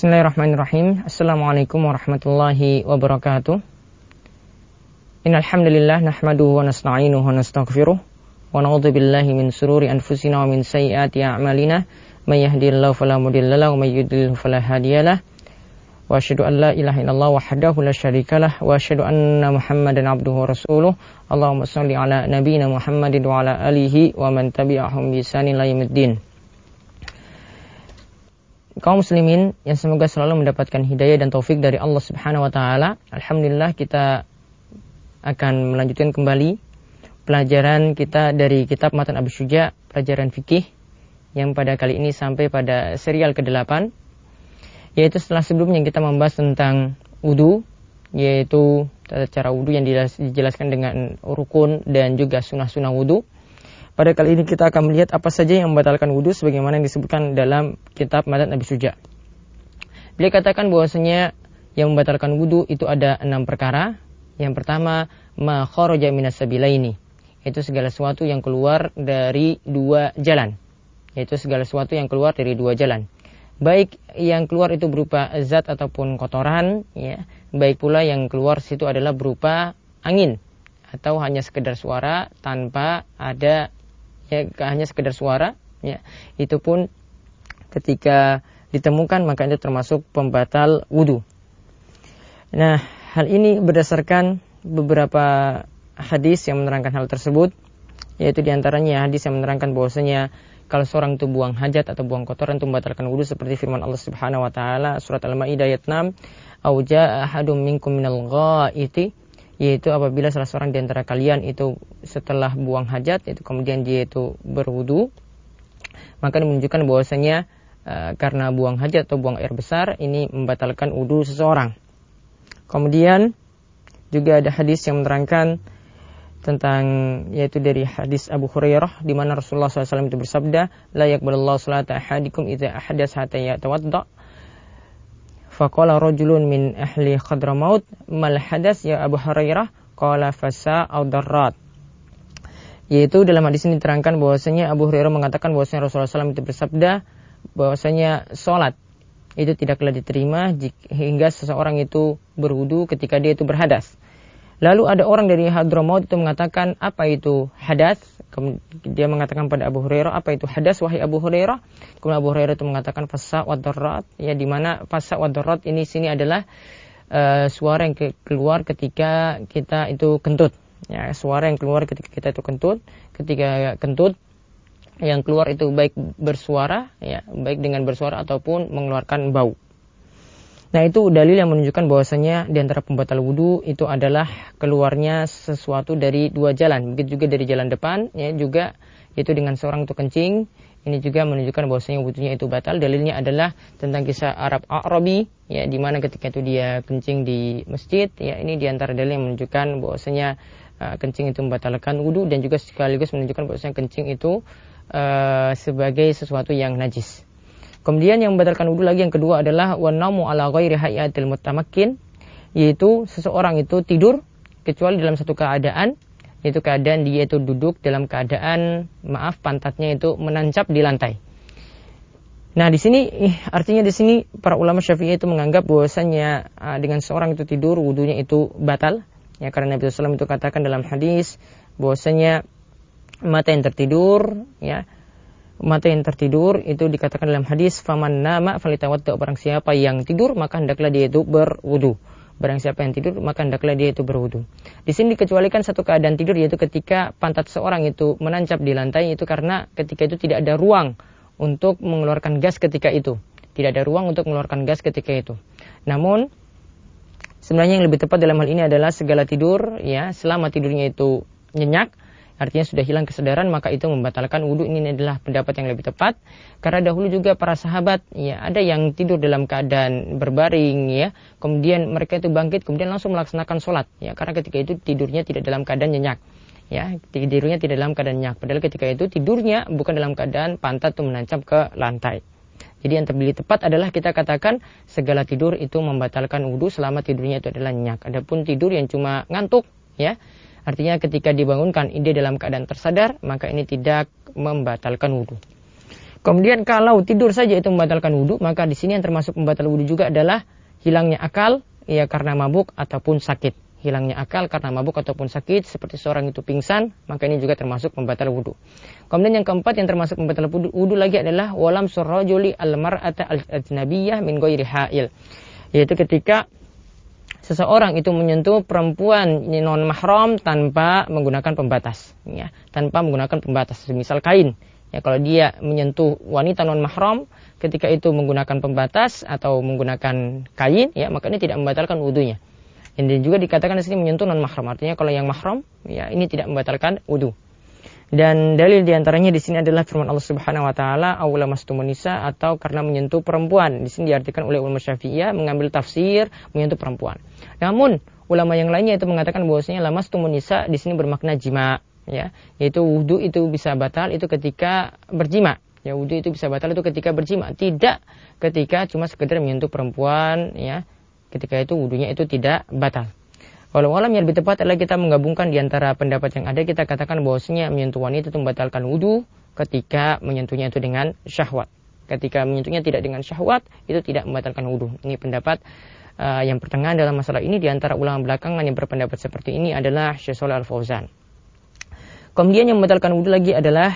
Bismillahirrahmanirrahim. Assalamualaikum warahmatullahi wabarakatuh. Innal hamdalillah nahmaduhu wa nasta'inuhu wa nastaghfiruh wa na'udzu billahi min shururi anfusina wa min sayyiati a'malina. May yahdihillahu fala mudilla lahu wa may yudlil fala hadiyalah. Wa asyhadu an la ilaha illallah wahdahu la syarikalah wa asyhadu anna Muhammadan abduhu wa rasuluh. Allahumma shalli ala nabiyyina Muhammadin wa ala alihi wa man tabi'ahum bi ihsanin ila yaumiddin. Kaum muslimin yang semoga selalu mendapatkan hidayah dan taufik dari Allah Subhanahu wa taala. Alhamdulillah kita akan melanjutkan kembali pelajaran kita dari kitab Matan Abi Syuja, pelajaran fikih yang pada kali ini sampai pada serial ke-8, yaitu setelah sebelumnya kita membahas tentang wudu, yaitu tata cara wudu yang dijelaskan dengan rukun dan juga sunnah-sunnah wudu. Pada kali ini kita akan melihat apa saja yang membatalkan wudu sebagaimana yang disebutkan dalam kitab Matan Abi Syuja. Beliau katakan bahwasanya yang membatalkan wudu itu ada 6 perkara. Yang pertama, ma kharaja minas sabilaini, yaitu segala sesuatu yang keluar dari 2 jalan. Yaitu segala sesuatu yang keluar dari 2 jalan. Baik yang keluar itu berupa zat ataupun kotoran, ya. Baik pula yang keluar situ adalah berupa angin atau hanya sekedar suara tanpa ada, ya, hanya sekedar suara, ya. Itu pun ketika ditemukan maka itu termasuk pembatal wudu. Nah, hal ini berdasarkan beberapa hadis yang menerangkan hal tersebut, yaitu diantaranya hadis yang menerangkan bahwasanya kalau seorang itu buang hajat atau buang kotoran itu membatalkan wudu seperti firman Allah Subhanahu wa taala surat Al-Maidah ayat 6, "Au jaa ahadum minkum minal ghaiti", yaitu apabila salah seorang di antara kalian itu setelah buang hajat itu kemudian dia itu berwudu, maka menunjukkan bahwasanya karena buang hajat atau buang air besar ini membatalkan wudu seseorang. Kemudian juga ada hadis yang menerangkan tentang, yaitu dari hadis Abu Hurairah di mana Rasulullah SAW itu bersabda, "La yaqbalullahu salata ahadikum idza ahdatsa hatta yatawadda." Faqala rajulun min ahli Hadramaut, "Mal hadas ya Abu Hurairah?" Qala fasa aw darrat. Yaitu dalam hadis ini diterangkan bahwasanya Abu Hurairah mengatakan bahwasanya Rasulullah SAW itu bersabda bahwasanya salat itu tidaklah diterima hingga seseorang itu berwudu ketika dia itu berhadas. Lalu ada orang dari Hadramaut itu mengatakan, apa itu hadas? Dia mengatakan pada Abu Hurairah, apa itu hadas wahai Abu Hurairah? Kemudian Abu Hurairah itu mengatakan fasa wa darrat, ya, di mana fasa wa darrat ini sini adalah suara yang keluar ketika kita itu kentut. Ya, suara yang keluar ketika kita itu kentut. Ketika kentut yang keluar itu baik bersuara, ya, baik dengan bersuara ataupun mengeluarkan bau. Nah, itu dalil yang menunjukkan bahwasanya di antara pembatal wudu itu adalah keluarnya sesuatu dari 2 jalan. Begitu juga dari jalan depan, ya, juga yaitu dengan seorang itu kencing. Ini juga menunjukkan bahwasanya wudunya itu batal. Dalilnya adalah tentang kisah Arab A'rabi, ya, di mana ketika itu dia kencing di masjid, ya, ini di antara dalil yang menunjukkan bahwasanya kencing itu membatalkan wudu dan juga sekaligus menunjukkan bahwasanya kencing itu sebagai sesuatu yang najis. Kemudian yang membatalkan wudu lagi yang kedua adalah wanamu ala ghairi hayatil mutamakkin, yaitu seseorang itu tidur kecuali dalam satu keadaan, yaitu keadaan dia itu duduk dalam keadaan pantatnya itu menancap di lantai. Nah, di sini artinya di sini para ulama Syafi'i itu menganggap bahwasanya dengan seorang itu tidur wudunya itu batal, ya, karena Nabi sallallahu alaihi wasallam itu katakan dalam hadis bahwasanya mata yang tertidur, ya, mata yang tertidur itu dikatakan dalam hadis faman nama falitawadda, barang siapa yang tidur maka hendaklah dia itu berwudu. Barang siapa yang tidur maka hendaklah dia itu berwudu. Di sini dikecualikan satu keadaan tidur, yaitu ketika pantat seorang itu menancap di lantai, itu karena ketika itu tidak ada ruang untuk mengeluarkan gas ketika itu. Tidak ada ruang untuk mengeluarkan gas ketika itu. Namun sebenarnya yang lebih tepat dalam hal ini adalah segala tidur, ya, selama tidurnya itu nyenyak, artinya sudah hilang kesadaran, maka itu membatalkan wudu. Ini adalah pendapat yang lebih tepat. Karena dahulu juga para sahabat, ya, ada yang tidur dalam keadaan berbaring, ya, kemudian mereka itu bangkit kemudian langsung melaksanakan sholat, ya, karena ketika itu tidurnya tidak dalam keadaan nyenyak, ya, tidurnya tidak dalam keadaan nyenyak. Padahal ketika itu tidurnya bukan dalam keadaan pantat itu menancap ke lantai. Jadi yang lebih tepat adalah kita katakan segala tidur itu membatalkan wudu selama tidurnya itu adalah nyenyak. Adapun tidur yang cuma ngantuk, ya, artinya ketika dibangunkan dia dalam keadaan tersadar, maka ini tidak membatalkan wudu. Kemudian kalau tidur saja itu membatalkan wudu, maka di sini yang termasuk pembatal wudu juga adalah hilangnya akal ya karena mabuk ataupun sakit. Hilangnya akal karena mabuk ataupun sakit, seperti seorang itu pingsan, maka ini juga termasuk pembatal wudu. Kemudian yang keempat yang termasuk pembatal wudu lagi adalah walam surrajuli al-mar'ata al-ajnabiyyah min ghairi ha'il. Yaitu ketika seseorang itu menyentuh perempuan non mahram tanpa menggunakan pembatas, ya, tanpa menggunakan pembatas, misal kain. Ya, kalau dia menyentuh wanita non mahram ketika itu menggunakan pembatas atau menggunakan kain, ya, maka ini tidak membatalkan wudunya. Dan juga dikatakan di sini menyentuh non mahram, artinya kalau yang mahram, ya, ini tidak membatalkan wudu. Dan dalil diantaranya di sini adalah firman Allah Subhanahu Wa Taala, "Aula mastumun nisa," atau karena menyentuh perempuan. Di sini diartikan oleh ulama Syafi'iyah mengambil tafsir menyentuh perempuan. Namun ulama yang lainnya itu mengatakan bahwasanya lamastumun nisa di sini bermakna jima, ya, yaitu wudu itu bisa batal itu ketika berjima. Ya, wudu itu bisa batal itu ketika berjima, tidak ketika cuma sekedar menyentuh perempuan, ya. Ketika itu wudunya itu tidak batal. Walau alam yang lebih tepat adalah kita menggabungkan di antara pendapat yang ada, kita katakan bahwasanya menyentuh wanita itu membatalkan wudu ketika menyentuhnya itu dengan syahwat. Ketika menyentuhnya tidak dengan syahwat, itu tidak membatalkan wudu. Ini pendapat yang pertengahan dalam masalah ini. Di antara ulama belakangan yang berpendapat seperti ini adalah Syekh Shalih Al Fauzan. Kemudian yang membatalkan wudu lagi adalah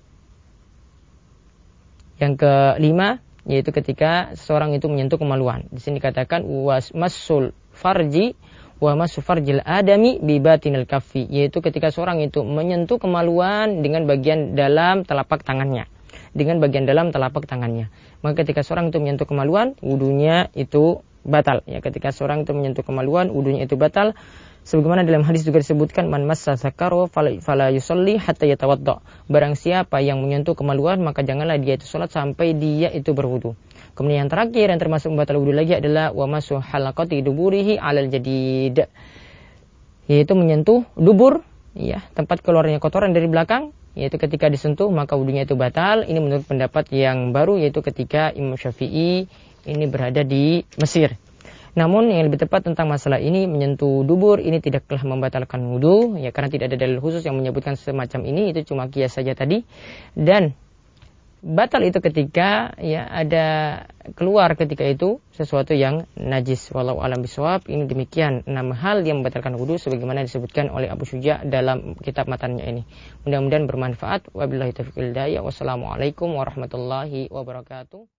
yang kelima, yaitu ketika seseorang itu menyentuh kemaluan. Di sini dikatakan wasmasul farji wa masu farjil adami bi batinil kaffi, yaitu ketika seorang itu menyentuh kemaluan dengan bagian dalam telapak tangannya. Dengan bagian dalam telapak tangannya. Maka ketika seorang itu menyentuh kemaluan, wudunya itu batal. Ya, ketika seorang itu menyentuh kemaluan, wudunya itu batal. Sebagaimana dalam hadis juga disebutkan, man massa zakaro fala yusalli hatta yatawadda. Barang siapa yang menyentuh kemaluan, maka janganlah dia itu salat sampai dia itu berwudu. Kemudian yang terakhir yang termasuk membatal wudu lagi adalah wa masu halaqati duburihi alal jadid. Yaitu menyentuh dubur, ya, tempat keluarnya kotoran dari belakang, yaitu ketika disentuh maka wudunya itu batal. Ini menurut pendapat yang baru, yaitu ketika Imam Syafi'i ini berada di Mesir. Namun yang lebih tepat tentang masalah ini, menyentuh dubur ini tidaklah membatalkan wudu, ya, karena tidak ada dalil khusus yang menyebutkan semacam ini, itu cuma kias saja tadi. Dan batal itu ketika, ya, ada keluar ketika itu sesuatu yang najis. Wallahu a'lam bishawab. Ini demikian 6 hal yang membatalkan wudu sebagaimana disebutkan oleh Abu Syuja dalam kitab matannya ini. Mudah-mudahan bermanfaat. Wabillahi taufiq wal hidayah. Wassalamualaikum warahmatullahi wabarakatuh.